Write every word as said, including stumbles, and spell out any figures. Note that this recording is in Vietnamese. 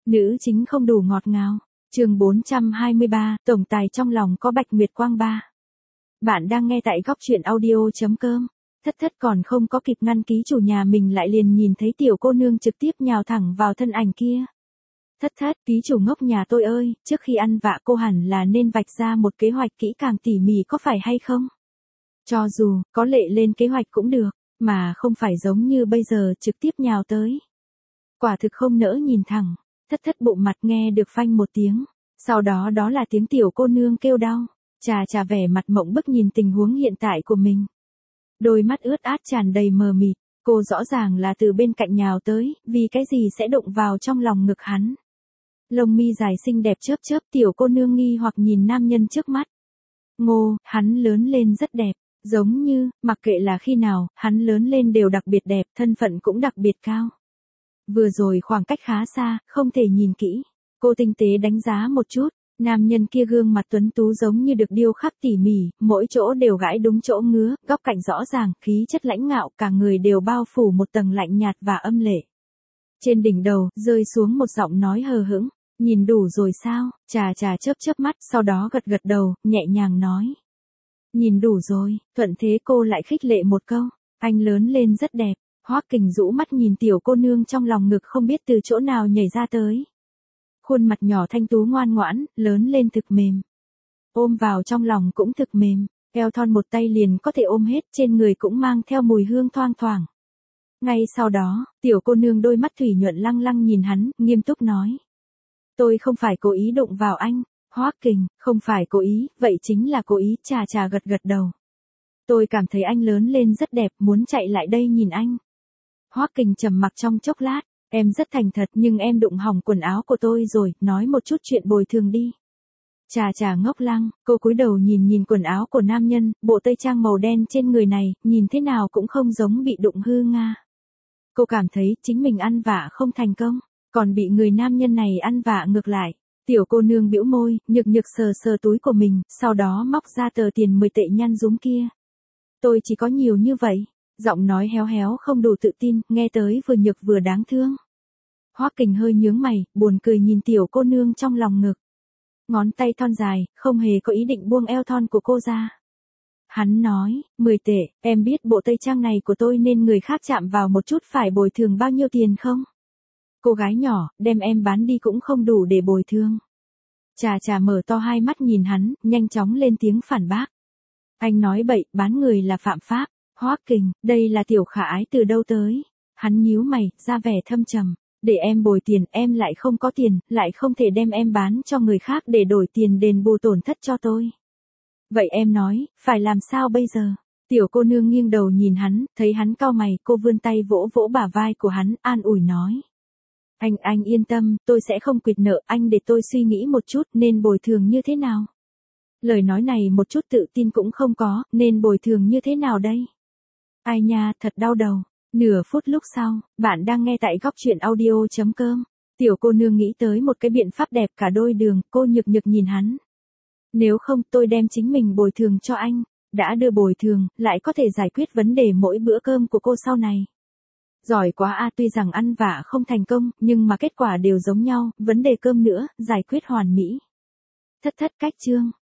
Nữ chính không đủ ngọt ngào. Chương bốn trăm hai mươi ba, tổng tài trong lòng có Bạch Nguyệt Quang ba. Bạn đang nghe tại góc truyện audio chấm com. Thất thất còn không có kịp ngăn ký chủ nhà mình lại liền nhìn thấy tiểu cô nương trực tiếp nhào thẳng vào thân ảnh kia. Thất thất, ký chủ ngốc nhà tôi ơi, trước khi ăn vạ cô hẳn là nên vạch ra một kế hoạch kỹ càng tỉ mỉ có phải hay không? Cho dù, có lệ lên kế hoạch cũng được, mà không phải giống như bây giờ trực tiếp nhào tới. Quả thực không nỡ nhìn thẳng, thất thất bụng mặt nghe được phanh một tiếng, sau đó đó là tiếng tiểu cô nương kêu đau, trà trà vẻ mặt mộng bức nhìn tình huống hiện tại của mình. Đôi mắt ướt át tràn đầy mờ mịt, cô rõ ràng là từ bên cạnh nhào tới, vì cái gì sẽ đụng vào trong lòng ngực hắn. Lông mi dài xinh đẹp chớp chớp, tiểu cô nương nghi hoặc nhìn nam nhân trước mắt. Ngô, hắn lớn lên rất đẹp, giống như, mặc kệ là khi nào, hắn lớn lên đều đặc biệt đẹp, thân phận cũng đặc biệt cao. Vừa rồi khoảng cách khá xa, không thể nhìn kỹ. Cô tinh tế đánh giá một chút, nam nhân kia gương mặt tuấn tú giống như được điêu khắc tỉ mỉ, mỗi chỗ đều gãi đúng chỗ ngứa, góc cạnh rõ ràng, khí chất lãnh ngạo, cả người đều bao phủ một tầng lạnh nhạt và âm lệ. Trên đỉnh đầu, rơi xuống một giọng nói hờ hững, nhìn đủ rồi sao, trà trà chớp chớp mắt, sau đó gật gật đầu, nhẹ nhàng nói. Nhìn đủ rồi, thuận thế cô lại khích lệ một câu, anh lớn lên rất đẹp. Hoắc Kình rũ mắt nhìn tiểu cô nương trong lòng ngực không biết từ chỗ nào nhảy ra tới. Khuôn mặt nhỏ thanh tú ngoan ngoãn, lớn lên thực mềm. Ôm vào trong lòng cũng thực mềm, eo thon một tay liền có thể ôm hết, trên người cũng mang theo mùi hương thoang thoảng. Ngay sau đó, tiểu cô nương đôi mắt thủy nhuận lăng lăng nhìn hắn, nghiêm túc nói. Tôi không phải cố ý đụng vào anh, Hoắc Kình, không phải cố ý, vậy chính là cố ý, trà trà gật gật đầu. Tôi cảm thấy anh lớn lên rất đẹp, muốn chạy lại đây nhìn anh. Hoắc Kình trầm mặc trong chốc lát, em rất thành thật nhưng em đụng hỏng quần áo của tôi rồi, nói một chút chuyện bồi thường đi. Trà trà ngốc lăng, cô cúi đầu nhìn nhìn quần áo của nam nhân, bộ tây trang màu đen trên người này, nhìn thế nào cũng không giống bị đụng hư nga. Cô cảm thấy chính mình ăn vạ không thành công, còn bị người nam nhân này ăn vạ ngược lại. Tiểu cô nương bĩu môi, nhược nhược sờ sờ túi của mình, sau đó móc ra tờ tiền mười tệ nhăn rúm kia. Tôi chỉ có nhiều như vậy. Giọng nói héo héo không đủ tự tin, nghe tới vừa nhược vừa đáng thương. Hoắc Kình hơi nhướng mày, buồn cười nhìn tiểu cô nương trong lòng ngực. Ngón tay thon dài, không hề có ý định buông eo thon của cô ra. Hắn nói, mười tệ, em biết bộ tây trang này của tôi nên người khác chạm vào một chút phải bồi thường bao nhiêu tiền không? Cô gái nhỏ, đem em bán đi cũng không đủ để bồi thường. Trà trà mở to hai mắt nhìn hắn, nhanh chóng lên tiếng phản bác. Anh nói bậy, bán người là phạm pháp. Hoắc Kình, đây là tiểu khả ái từ đâu tới? Hắn nhíu mày, ra vẻ thâm trầm. Để em bồi tiền, em lại không có tiền, lại không thể đem em bán cho người khác để đổi tiền đền bù tổn thất cho tôi. Vậy em nói, phải làm sao bây giờ? Tiểu cô nương nghiêng đầu nhìn hắn, thấy hắn cau mày, cô vươn tay vỗ vỗ bả vai của hắn, an ủi nói. Anh, anh yên tâm, tôi sẽ không quỵt nợ, anh để tôi suy nghĩ một chút nên bồi thường như thế nào? Lời nói này một chút tự tin cũng không có, nên bồi thường như thế nào đây? Ai nha, thật đau đầu. Nửa phút lúc sau, bạn đang nghe tại góc truyện audio chấm com. Tiểu cô nương nghĩ tới một cái biện pháp đẹp cả đôi đường, cô nhược nhược nhìn hắn. Nếu không tôi đem chính mình bồi thường cho anh, đã đưa bồi thường, lại có thể giải quyết vấn đề mỗi bữa cơm của cô sau này. Giỏi quá a, tuy rằng ăn vạ không thành công, nhưng mà kết quả đều giống nhau, vấn đề cơm nữa, giải quyết hoàn mỹ. Thất thất cách chương.